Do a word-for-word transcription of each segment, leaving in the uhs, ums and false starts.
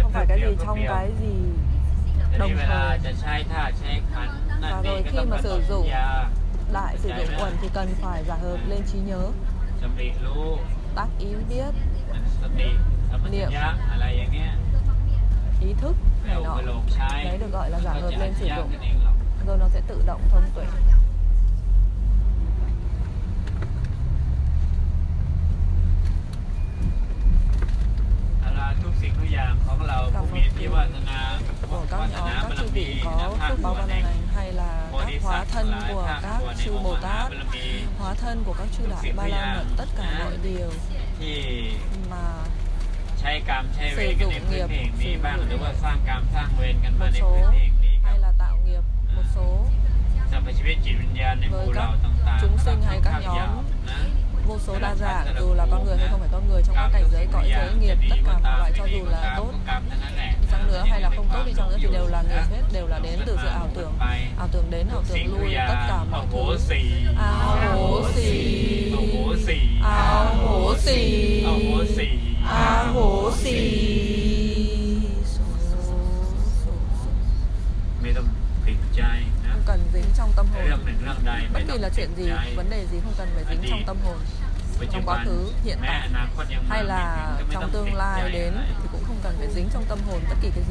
không phải cái gì trong cái gì đồng thời. Và rồi khi mà sử dụng đại sử dụng uẩn thì cần phải giả hợp lên trí nhớ, tác ý biết, niệm, ý thức này nọ. Đấy được gọi là giả hợp lên sử dụng. Rồi nó sẽ tự động thông tuệ. Cảm ơn của các nhóm, các chư vị có phước báo ban lành, hay là các hóa thân của các chư Bồ Tát, hóa thân của các chư Đại Ba La Mật, tất cả mọi điều mà sử dụng nghiệp, sử dụng một số, hay là tạo nghiệp một số với các chúng sinh hay các nhóm vô số đa dạng, dù là con người hay không phải con người, trong các cảnh giới cõi giới nghiệp, tất cả mọi loại, cho dù là tốt đi chăng nữa hay là không tốt đi chăng nữa thì đều là nghiệp hết, đều là đến từ sự ảo tưởng, ảo tưởng đến, ảo tưởng lui, tất cả mọi thứ. A hố xì, a hố xì, a hố xì. Không cần dính trong tâm hồn. Bất kỳ là chuyện gì, vấn đề gì không cần phải dính trong tâm hồn. Trong quá khứ, hiện tại hay là trong tương lai đến thì cũng không cần phải dính trong tâm hồn bất kỳ cái gì.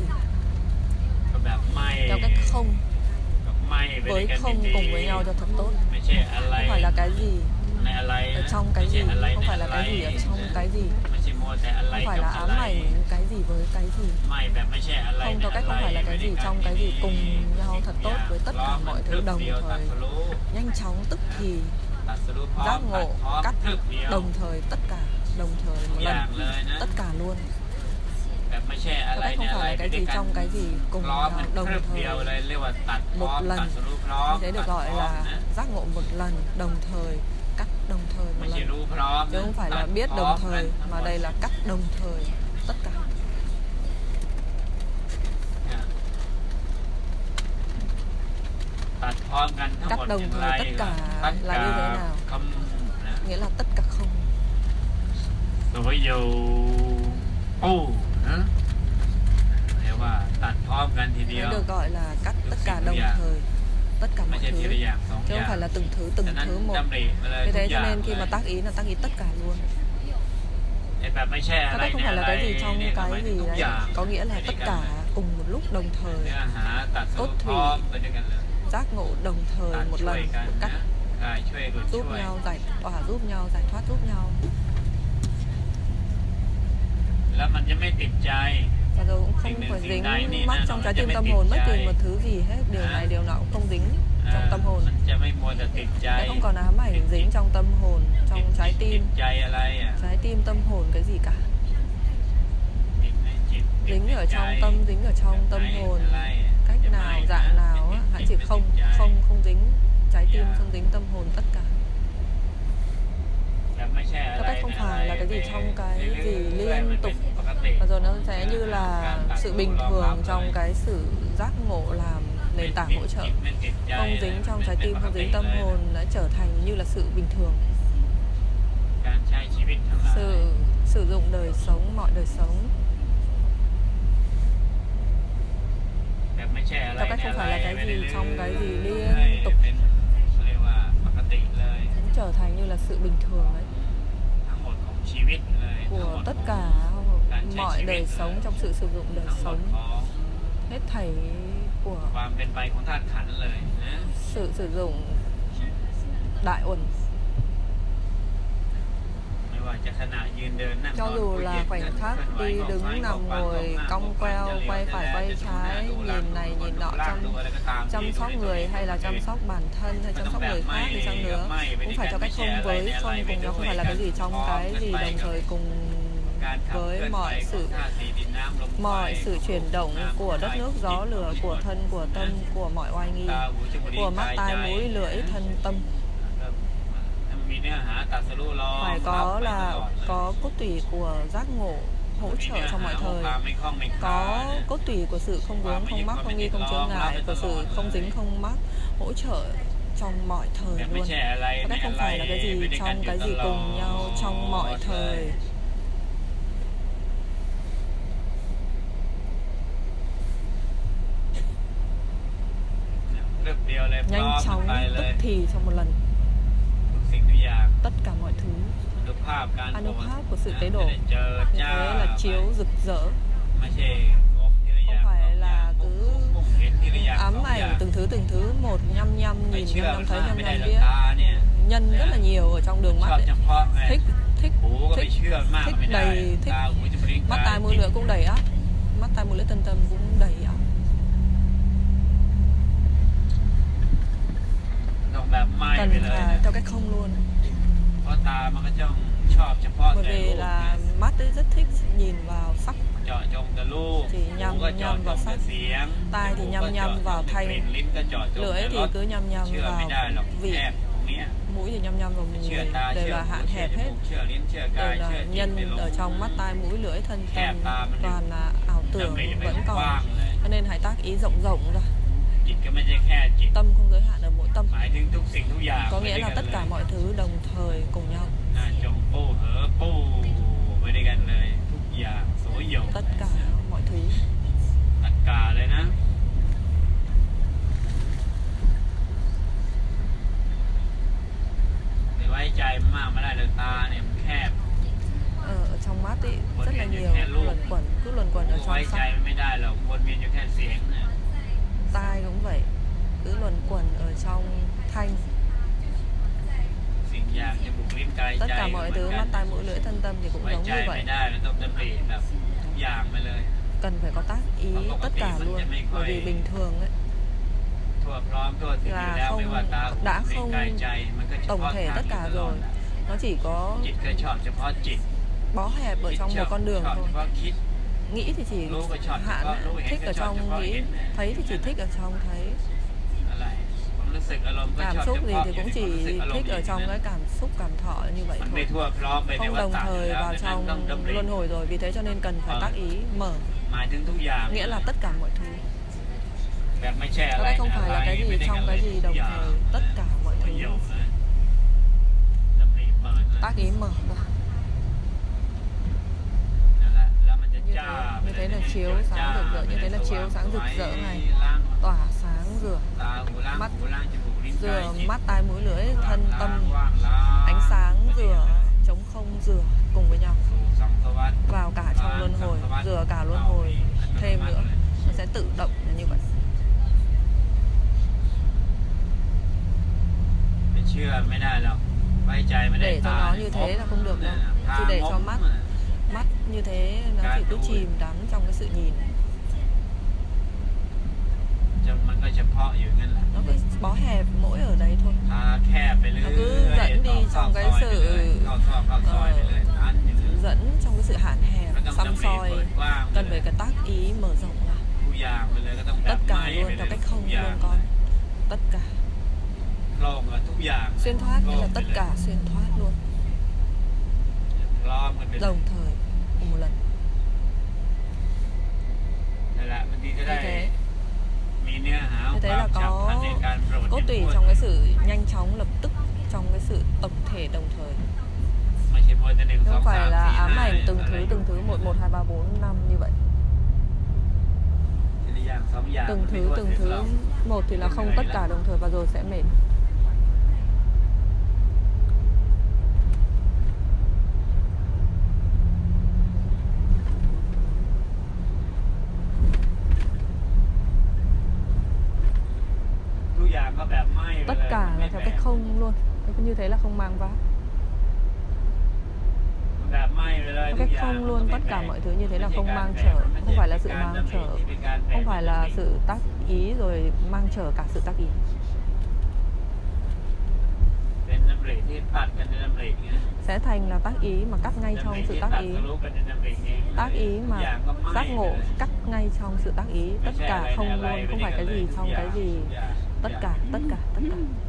Theo cách không, với không cùng với nhau cho thật tốt. Không phải là cái gì ở trong cái gì, không phải là cái gì ở trong cái gì, không phải là ám ảnh cái gì với cái gì. Không theo cách không phải là cái gì trong cái gì, cùng nhau thật tốt với tất cả mọi thứ đồng thời, nhanh chóng tức thì giác ngộ, cắt đồng thời, tất cả đồng thời một lần, tất cả luôn. Theo cách không phải là cái gì trong cái gì, cùng nhau đồng thời một lần, thế được gọi là giác ngộ một lần, đồng thời, cắt đồng thời một lần. Chứ không phải là biết đồng thời, mà đây là cắt đồng thời, tất cả. Cắt đồng thời tất cả là như thế nào? Nghĩa là tất cả không. Rồi ví dụ u nữa, nếu màตัดพร้อมกันทีเดียว được gọi là cắt tất cả đồng thời, tất cả mọi thứ, chứ không phải là từng thứ từng thứ một. Vì thế cho nên khi mà tác ý là tác ý tất cả luôn. Theo cách không phải là cái gì trong cái gì đấy, có nghĩa là tất cả cùng một lúc đồng thời, cốt thủy giác ngộ đồng thời một lần, một cách, giúp nhau giải tỏa, giúp nhau giải thoát, giúp nhau. Và rồi cũng không phải dính mắc trong trái tim tâm hồn bất kỳ một thứ gì hết. Điều này điều nào cũng không dính trong tâm hồn. Nó không còn ám ảnh dính trong tâm hồn, trong trái tim. Trái tim tâm hồn cái gì cả. Dính ở trong tâm, dính ở trong tâm hồn. Cách nào, dạng nào á, hãy chỉ không, không, không dính trái tim, không dính tâm hồn, tất cả. Theo cách không phải là cái gì trong cái gì liên tục. Và rồi nó sẽ như là sự bình thường trong cái sự giác ngộ làm nền tảng hỗ trợ. Không dính trong trái tim, không dính tâm hồn, đã trở thành như là sự bình thường. Sự sử dụng đời sống, mọi đời sống. Theo cách không phải là cái gì trong cái gì liên tục, cũng trở thành như là sự bình thường ấy, của tất cả mọi đời sống, trong sự sử dụng đời sống, hết thảy của sự sử dụng đại uẩn. Cho dù là khoảnh khắc đi đứng nằm ngồi cong queo, quay phải quay trái, nhìn này nhìn nọ, chăm, chăm sóc người hay là chăm sóc bản thân hay chăm sóc người khác đi chăng nữa, cũng phải cho cách không với không cùng nhau, không phải là cái gì trong cái gì đồng thời cùng với mọi sự mọi sự chuyển động của đất nước gió lửa, của thân của tâm, của mọi oai nghi, của mắt tai mũi lưỡi thân tâm. Phải có là có cốt tủy của giác ngộ hỗ trợ trong mọi thời, có cốt tủy của sự không vướng, không mắc, không nghi, không chướng ngại, của sự không dính, không mắc, hỗ trợ trong mọi thời luôn. Có cách không phải là cái gì trong cái gì cùng nhau trong mọi thời. พร้อม chóng ไปเล tức ย thì trong một lần ทุกสิ่งทุกอย่าง tất cả mọi thứ. อนุภาพการอนุภาพcủa sự นะ tế จะ độ ได้เจอ như จ้า thế là chiếu rực rỡ, ไม่ใช่งบทีละอย่าง không phải สองอย่าง là มุ่ง cứ มุ่งเห็นทีละอย่างสอง ám อย่า ảnh ง từng thứ từng thứ một, nhăm nhăm ไม่ nhìn เชื่อ nhăm มัน nhăm thấy มาก nhăm ไม่ได้ nhăm หรอก biết. ตาเนี่ย Nhân rất là nhiều ở trong đường ช mắt อบ ấy. เฉพาะไง Thích thích หูก็ไม่ thích เชื่อมาก thích ไม่ได้ đầy thích ตาหูจมูกลิ้น mắt กาย tai mũi lưỡi cũng đầy ắp, mắt tai mũi lưỡi thân tâm cũng đầy ắp. ต้องแบบไหม้ Cần ไปเลย là นะ theo cách không luôn. เพราะตามันก็จ้องชอบเฉพาะ Bởi แต่ vì รูป là mắt ấy rất thích nhìn vào sắc, เจาะจงแต่รูป thì หู nhăm ก็เจาะ nhăm จ vào งแต่ sắc, เสียง tai thì จมูก nhăm ก็ nhăm เจาะจ vào งแต่ thanh, กลิ่นลิ้นก็เจาะจง lưỡi แต่ thì รส cứ nhăm nhăm เชื่อ vào ไม่ได้หรอก vị, แอบตรงเนี้ย mũi thì nhăm nhăm vào เชื่อ mùi, ตา đều เชื่อ là หู hạn เชื่อ hẹp จมู hết. กเชื่อลิ้นเชื่อกาย Đều เชื่อ là จิต nhân ไม่ลง ở trong mắt tai mũi lưỡi thân Hẹp tâm, ta mới toàn là ảo ดำ tưởng ริไม่ vẫn กว้าง còn. เลย Cho nên hãy tác ý rộng rộng ra. จิตก็ไม่ใช่แค่จิต Tâm không giới hạn ở mỗi tâm, หมายถึงทุกสิ่งทุกอย่าง có ไม่ nghĩa ได้ là กัน tất เล cả ย mọi thứ đồng thời cùng nhau. อ่าจงปู้เหอปู้ไม่ได้กันเลยทุกอย่างโสยโย Tất cả mọi thứ. ตัดกาเลยนะแต่ไว้ใจมันมากไม่ได้เลยตาเนี่ยมันแคบ Ở trong mắt ấy rất là Một cái nhiều khe luộc. luẩn quẩn, cứ luẩn quẩn ở ไว้ trong ใจ sắc. มันไม่ได้หรอกวนเวียนอยู่แค่เสียงเนี่ย Tai cũng vậy, cứ luẩn quẩn ở trong thanh. สิ่งอย่างจมูกลิ้นกาย Tất ใจ cả mọi ก็ thứ เหมือนกั mắt น tai mũi lưỡi thân tâm thì cũng ไว้ giống ใจ như ไม่ vậy. ได้มันต้องดำริแบบทุกอย่างไปเลย Cần phải có tác ý tất cả luôn. Bởi vì bình thường ấy ทั่วพร้อมทั่วถึงอยู่แล้ว là ไม่ว่า không ตาหู đã ลิ้น không กายใจมันก็เฉ tổng พาะ thể ทาง tất อยู่ cả ตลอด rồi. Nó chỉ có จิตเคยชอบเฉพาะจิต bó hẹp ở จิต trong ชอบ một con đường ชอบเฉ thôi. พาะคิด Nghĩ thì chỉ รู้ก็ชอบ hạn เฉพาะรู้ ấy, เห็น thích ก็ ở ชอบเฉ trong พาะ nghĩ, เห็น thấy thì chỉ thích ở trong thấy. อะไรความรู้สึกอารมณ์ก็ Cảm ชอบ xúc เฉ gì พาะ thì อยู่ cũng ที่ความรู้สึก chỉ อารม thích ณ์ ở trong นั้น cái cảm xúc cảm thọ như vậy มันไม่ thôi. ทั่วพร้อมไปใน Không วัฏ đồng ฏะอยู่ thời แล้ว vào ดังนั้น trong ต้องดำริ luân hồi rồi, vì thế cho nên cần phải Ờ. tác ý mở, หมายถึงทุกอย่าง nghĩa là tất cả mọi thứ. แบบไม่ใช่อะไร Ở đây không นะ phải อะไร là cái ไม่ gì ได้กัน trong เลย cái gì ทุก đồng อย่าง thời, tất cả mọi ประโย thứ. ชน์นะดำริเปิดนะ Tác ý mở ra. นั่นแหละแล้วมันจะ Như จ้า thế, như thế là chiếu sáng rực rỡ, như thế là chiếu sáng rực rỡ này, ล้าง tỏa sáng rửa, ตาหูล้าง mắt หูล้างจมูกลิ้นกาย rửa จิต mắt tai mũi lưỡi thân ล้าง tâm, ว่างล้าง ánh sáng rửa, trống không rửa cùng với nhau สู่สังสวัฏ vào cả trong luân hồi, rửa cả luân hồi thêm nữa, nó sẽ tự động là như vậy. ไม่เชื่อไม่ได้หรอกไว้ใจไม่ได้ Để cho ตา nó เนี่ย như thế là không được đâu. ทาง Chứ để ง cho บ mắt mắt như thế nó chỉ cứ chìm đắm trong cái sự nhìn, จะมันก็เฉพาะอยู่งั้นแหละ nó cứ bó hẹp mỗi ở đấy thôi. ทาแคบไปเรื่อย Nó cứ dẫn đi trong cái sự เข้าซอกเข้าซอยไปเลยอันอยู่ dẫn trong cái sự hạn hẹp, ก็ต้อง xăm ดำริ soi, เปิดกว้างไป cần เล phải ย cái tác ý mở rộng ra, ทุกอย่างไปเลยก็ต้องแบบ tất ไหม้ cả ไป luôn เลย theo cách ทุ không กอย่าง luôn con, tất cả โลกอะทุกอย่าง xuyên thoát, nghĩa là โลกไป tất เลย cả xuyên thoát luôn, พร้อมกันไปเลย đồng thời cùng một lần. นั่นแหละบางทีจะ Như ได้ thế, มีเนื้อหา như thế ควา là มฉับพลัน có ในการโปรด cốt tủy trong cái sự nhanh chóng lập tức, trong cái sự tổng thể đồng thời. ไม่ใช่มัวแต่หนึ่งสอง Không สาม phải là สี่ ám ห้า ảnh từng อะไร thứ từng thứ một một hai ba bốn năm như vậy. ทีละอย่างสองอย่าง Từng ไม่ thứ ทั่ว từng ถึงหร thứ อก một thì là không tất cả đồng thời và rồi sẽ mệt. ทุกอย่างก็แบบไหม้ไป Tất เลย cả ไม่ là theo แบ่ง cách không luôn. Như thế là không mang vác. แบบไหม้ไปเลย Theo ทุก cách อย่าง không luôn, ไม่ tất แบ่ cả ง mọi thứ như thế là ไม่ใช่ không การ mang แบ่ง chở, ไม่ không ใช่ phải là เป็น sự การ mang ดำริ chở, ที่เป็นการแบ่ง không phải là ดำริ sự tác ý rồi mang chở cả sự tác ý. เป็นดำริที่ปัดกันในดำริเนี่ย Sẽ thành là tác ý mà cắt ngay ดำ trong ริ sự ที่ tác ตัด ý. สรุปกันในดำริเอง Tác ý ทุก mà อย่างก็ไหม้ giác ไป ngộ เลย cắt ngay trong sự tác ý. ไม่ Tất ใช่อะไร cả ใน không อะไร luôn, ไม่ không ได้ phải กัน cái เลย gì ทุก trong อย่าง cái gì. ทุกอย่าง Tất cả, tất cả, tất cả.